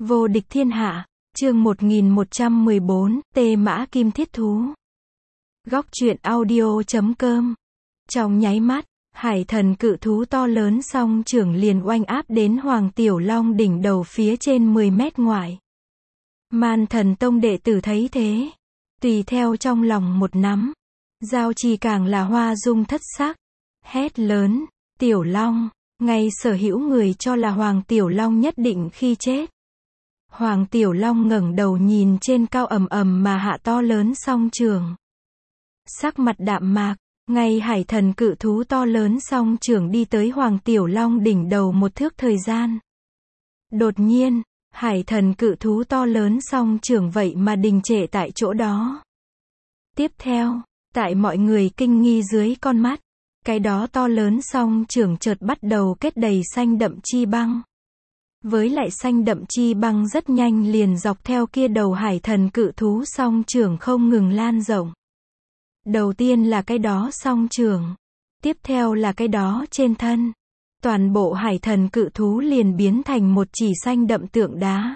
Vô địch thiên hạ, chương 1114, Tê Mã Kim Thiết Thú. Góc truyện audio.com. Trong nháy mắt, hải thần cự thú to lớn song trưởng liền oanh áp đến Hoàng Tiểu Long đỉnh đầu phía trên 10 mét ngoại. Man Thần Tông đệ tử thấy thế, tùy theo trong lòng một nắm. Giao Trì càng là hoa dung thất sắc, hét lớn, Tiểu Long, ngay sở hữu người cho là Hoàng Tiểu Long nhất định khi chết. Hoàng Tiểu Long ngẩng đầu nhìn trên cao ầm ầm mà hạ to lớn song trường. Sắc mặt đạm mạc, ngay hải thần cự thú to lớn song trường đi tới Hoàng Tiểu Long đỉnh đầu một thước thời gian. Đột nhiên, hải thần cự thú to lớn song trường vậy mà đình trệ tại chỗ đó. Tiếp theo, tại mọi người kinh nghi dưới con mắt, cái đó to lớn song trường chợt bắt đầu kết đầy xanh đậm chi băng. Với lại xanh đậm chi băng rất nhanh liền dọc theo kia đầu hải thần cự thú song trường không ngừng lan rộng. Đầu tiên là cái đó song trường, tiếp theo là cái đó trên thân. Toàn bộ hải thần cự thú liền biến thành một chỉ xanh đậm tượng đá.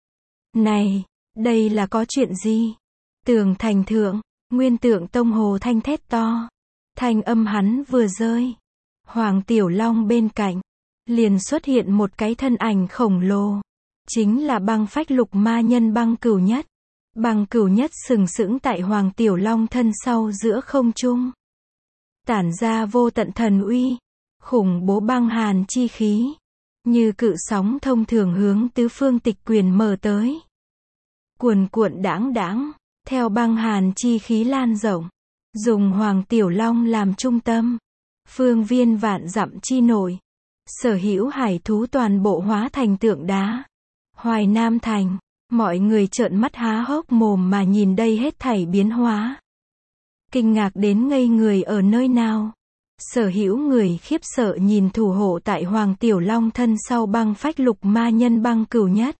Này, đây là có chuyện gì? Tường thành thượng, Nguyên Tượng Tông Hồ Thanh thét to. Thanh âm hắn vừa rơi, Hoàng Tiểu Long bên cạnh liền xuất hiện một cái thân ảnh khổng lồ, chính là Băng Phách Lục Ma Nhân Băng Cửu Nhất. Băng Cửu Nhất sừng sững tại Hoàng Tiểu Long thân sau giữa không trung, tản ra vô tận thần uy, khủng bố băng hàn chi khí, như cự sóng thông thường hướng tứ phương tịch quyền mở tới. Cuồn cuộn đãng đãng, theo băng hàn chi khí lan rộng, dùng Hoàng Tiểu Long làm trung tâm, phương viên vạn dặm chi nội, sở hữu hải thú toàn bộ hóa thành tượng đá. Hoài Nam Thành, mọi người trợn mắt há hốc mồm mà nhìn đây hết thảy biến hóa. Kinh ngạc đến ngây người ở nơi nào. Sở hữu người khiếp sợ nhìn thủ hộ tại Hoàng Tiểu Long thân sau Băng Phách Lục Ma Nhân Băng Cửu Nhất.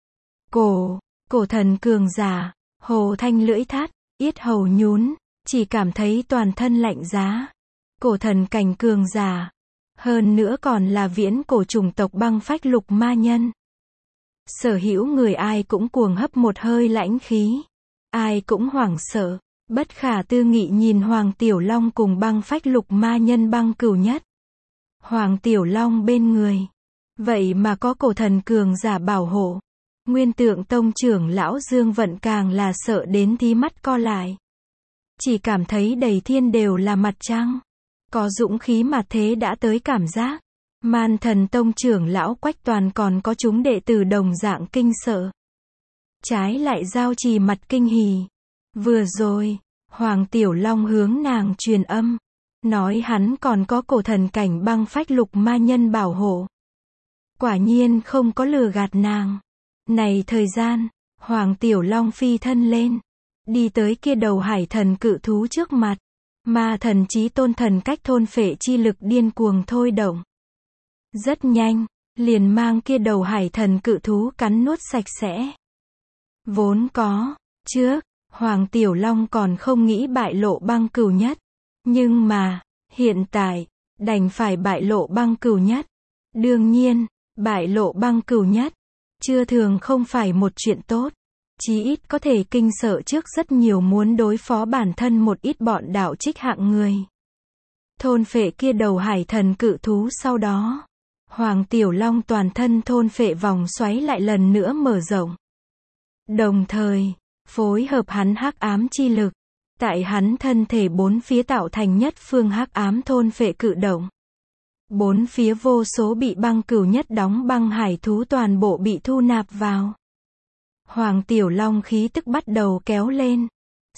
Cổ thần cường giả, Hồ Thanh lưỡi thắt, yết hầu nhún, chỉ cảm thấy toàn thân lạnh giá. Cổ thần cảnh cường giả, hơn nữa còn là viễn cổ chủng tộc Băng Phách Lục Ma Nhân. Sở hữu người ai cũng cuồng hấp một hơi lãnh khí, ai cũng hoảng sợ, bất khả tư nghị nhìn Hoàng Tiểu Long cùng Băng Phách Lục Ma Nhân Băng Cửu Nhất. Hoàng Tiểu Long bên người, vậy mà có cổ thần cường giả bảo hộ. Nguyên Tượng Tông trưởng lão Dương Vận càng là sợ đến thí mắt co lại. Chỉ cảm thấy đầy thiên đều là mặt trăng. Có dũng khí mà thế đã tới cảm giác. Man Thần Tông trưởng lão Quách Toàn còn có chúng đệ tử đồng dạng kinh sợ. Trái lại Giao Trì mặt kinh hỉ. Vừa rồi, Hoàng Tiểu Long hướng nàng truyền âm, nói hắn còn có cổ thần cảnh Băng Phách Lục Ma Nhân bảo hộ. Quả nhiên không có lừa gạt nàng. Này thời gian, Hoàng Tiểu Long phi thân lên, đi tới kia đầu hải thần cự thú trước mặt. Ma thần chí tôn thần cách thôn phệ chi lực điên cuồng thôi động. Rất nhanh, liền mang kia đầu hải thần cự thú cắn nuốt sạch sẽ. Vốn có, trước, Hoàng Tiểu Long còn không nghĩ bại lộ Băng Cửu Nhất. Nhưng mà, hiện tại, đành phải bại lộ Băng Cửu Nhất. Đương nhiên, bại lộ Băng Cửu Nhất, chưa thường không phải một chuyện tốt. Chí ít có thể kinh sợ trước rất nhiều muốn đối phó bản thân một ít bọn đạo trích hạng người. Thôn phệ kia đầu hải thần cự thú sau đó, Hoàng Tiểu Long toàn thân thôn phệ vòng xoáy lại lần nữa mở rộng. Đồng thời, phối hợp hắn hắc ám chi lực, tại hắn thân thể bốn phía tạo thành nhất phương hắc ám thôn phệ cự động. Bốn phía vô số bị Băng Cửu Nhất đóng băng hải thú toàn bộ bị thu nạp vào. Hoàng Tiểu Long khí tức bắt đầu kéo lên.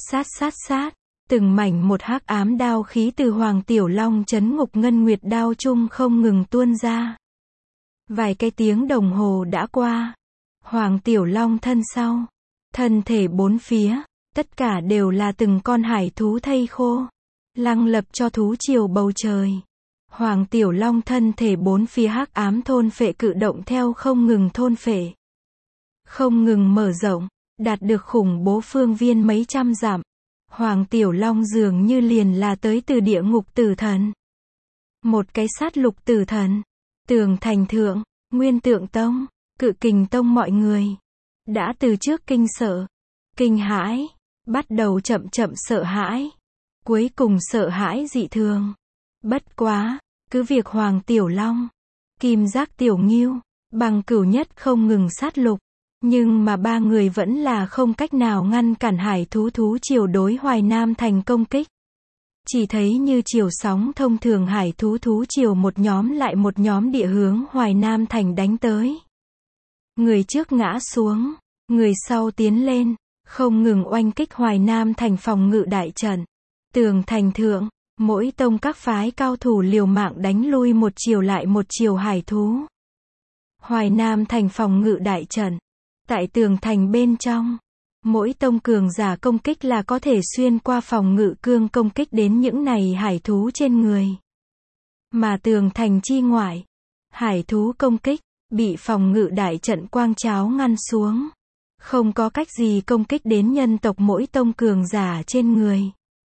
Sát, từng mảnh một hắc ám đao khí từ Hoàng Tiểu Long chấn ngục ngân nguyệt đao chung không ngừng tuôn ra. Vài cái tiếng đồng hồ đã qua. Hoàng Tiểu Long thân sau, thân thể bốn phía, tất cả đều là từng con hải thú thây khô, lăng lập cho thú triều bầu trời. Hoàng Tiểu Long thân thể bốn phía hắc ám thôn phệ cự động theo không ngừng thôn phệ, không ngừng mở rộng, đạt được khủng bố phương viên mấy trăm dặm. Hoàng Tiểu Long dường như liền là tới từ địa ngục tử thần. Một cái sát lục tử thần. Tường thành thượng, Nguyên Tượng Tông, Cự Kình Tông mọi người đã từ trước kinh sợ, kinh hãi, bắt đầu chậm chậm sợ hãi, cuối cùng sợ hãi dị thường. Bất quá, cứ việc Hoàng Tiểu Long, Kim Giác Tiểu Ngưu, Bằng Cửu Nhất không ngừng sát lục, nhưng mà ba người vẫn là không cách nào ngăn cản hải thú triều đối Hoài Nam Thành công kích. Chỉ thấy như chiều sóng thông thường hải thú triều một nhóm lại một nhóm địa hướng Hoài Nam Thành đánh tới. Người trước ngã xuống, người sau tiến lên, không ngừng oanh kích Hoài Nam Thành phòng ngự đại trận. Tường thành thượng, mỗi tông các phái cao thủ liều mạng đánh lui một chiều lại một chiều hải thú. Hoài Nam Thành phòng ngự đại trận. Tại tường thành bên trong, mỗi tông cường giả công kích là có thể xuyên qua phòng ngự cương công kích đến những này hải thú trên người. Mà tường thành chi ngoại, hải thú công kích, bị phòng ngự đại trận quang cháo ngăn xuống. Không có cách gì công kích đến nhân tộc mỗi tông cường giả trên người.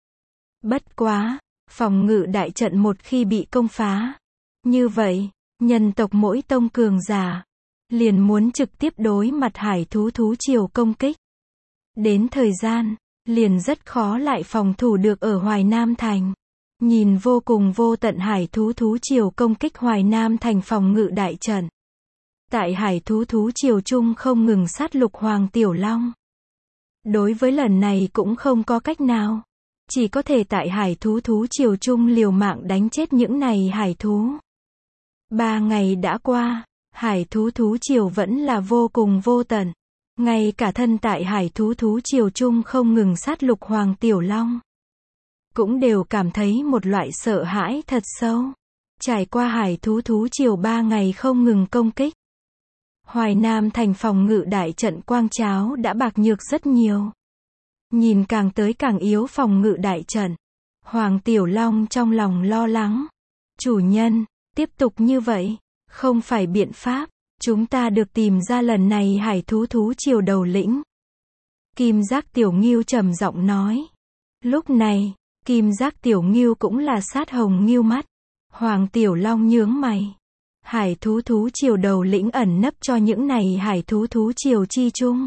Bất quá, phòng ngự đại trận một khi bị công phá, như vậy, nhân tộc mỗi tông cường giả liền muốn trực tiếp đối mặt hải thú triều công kích. Đến thời gian, liền rất khó lại phòng thủ được ở Hoài Nam Thành. Nhìn vô cùng vô tận hải thú triều công kích Hoài Nam Thành phòng ngự đại trận. Tại hải thú triều chung không ngừng sát lục Hoàng Tiểu Long. Đối với lần này cũng không có cách nào. Chỉ có thể tại hải thú triều chung liều mạng đánh chết những này hải thú. 3 ngày đã qua, hải thú triều vẫn là vô cùng vô tận. Ngay cả thân tại hải thú triều chung không ngừng sát lục Hoàng Tiểu Long. Cũng đều cảm thấy một loại sợ hãi thật sâu. Trải qua hải thú triều 3 ngày không ngừng công kích. Hoài Nam Thành phòng ngự đại trận quang cháo đã bạc nhược rất nhiều. Nhìn càng tới càng yếu phòng ngự đại trận. Hoàng Tiểu Long trong lòng lo lắng. Chủ nhân, tiếp tục như vậy, không phải biện pháp. Chúng ta được tìm ra lần này hải thú triều đầu lĩnh. Kim Giác Tiểu Ngưu trầm giọng nói. Lúc này, Kim Giác Tiểu Ngưu cũng là sát hồng ngưu mắt. Hoàng Tiểu Long nhướng mày. Hải thú triều đầu lĩnh ẩn nấp cho những này hải thú triều chi chung.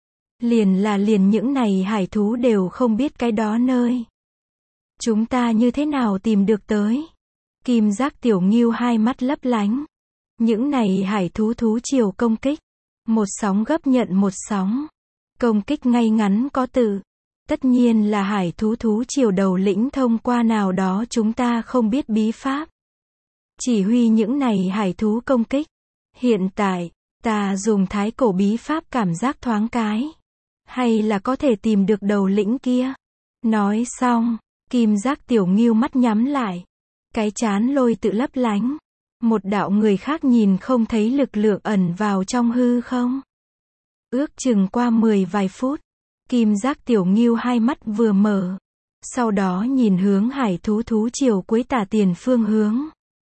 Liền những này hải thú đều không biết cái đó nơi. Chúng ta như thế nào tìm được tới? Kim Giác Tiểu Ngưu hai mắt lấp lánh. Những này hải thú triều công kích. Một sóng gấp nhận một sóng. Công kích ngay ngắn có tự. Tất nhiên là hải thú triều đầu lĩnh thông qua nào đó chúng ta không biết bí pháp. Chỉ huy những này hải thú công kích. Hiện tại, ta dùng thái cổ bí pháp cảm giác thoáng cái. Hay là có thể tìm được đầu lĩnh kia. Nói xong, Kim Giác Tiểu Ngưu mắt nhắm lại. Cái chán lôi tự lấp lánh. Một đạo người khác nhìn không thấy lực lượng ẩn vào trong hư không. Ước chừng qua 10 vài phút. Kim Giác Tiểu Ngưu hai mắt vừa mở. Sau đó nhìn hướng hải thú triều cuối tả tiền phương hướng.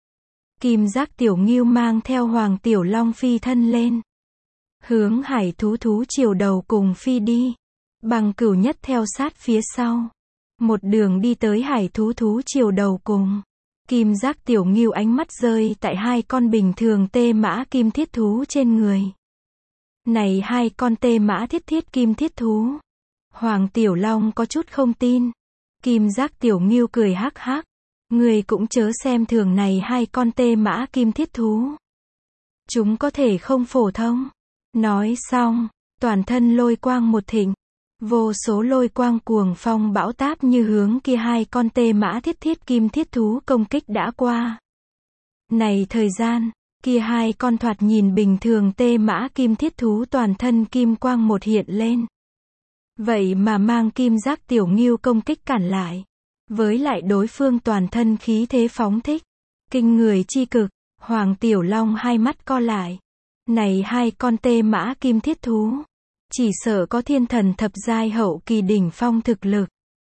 Kim Giác Tiểu Ngưu mang theo Hoàng Tiểu Long phi thân lên. Hướng hải thú triều đầu cùng phi đi. Bằng Cửu Nhất theo sát phía sau. Một đường đi tới hải thú triều đầu cùng. Kim Giác Tiểu Ngưu ánh mắt rơi tại hai con bình thường tê mã kim thiết thú trên người. Này hai con tê mã thiết kim thiết thú. Hoàng Tiểu Long có chút không tin. Kim Giác Tiểu Ngưu cười hắc hắc. Người cũng chớ xem thường này hai con tê mã kim thiết thú. Chúng có thể không phổ thông. Nói xong, toàn thân lôi quang một thịnh. Vô số lôi quang cuồng phong bão táp như hướng kia hai con tê mã thiết kim thiết thú công kích đã qua. Này thời gian, kia hai con thoạt nhìn bình thường tê mã kim thiết thú toàn thân kim quang một hiện lên. Vậy mà mang Kim Giác Tiểu Ngưu công kích cản lại. Với lại đối phương toàn thân khí thế phóng thích. Kinh người chi cực, Hoàng Tiểu Long hai mắt co lại. Này hai con tê mã kim thiết thú. Chỉ sợ có thiên thần thập giai hậu kỳ đỉnh phong thực lực.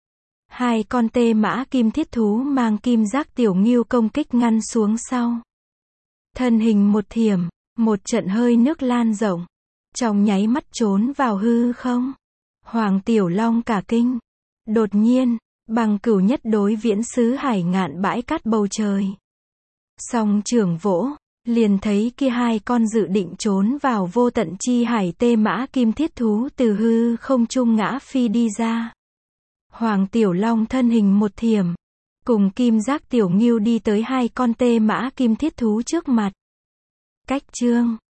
Hai con tê mã kim thiết thú mang Kim Giác Tiểu Ngưu công kích ngăn xuống sau. Thân hình một thiểm, một trận hơi nước lan rộng. Trong nháy mắt trốn vào hư không. Hoàng Tiểu Long cả kinh. Đột nhiên, Bằng Cửu Nhất đối Viễn Sứ Hải Ngạn bãi cát bầu trời. Song trưởng vỗ, Liền thấy kia hai con dự định trốn vào vô tận chi hải tê mã kim thiết thú từ hư không trung ngã phi đi ra. Hoàng Tiểu Long thân hình một thiểm, cùng Kim Giác Tiểu Ngưu đi tới hai con tê mã kim thiết thú trước mặt. Cách chương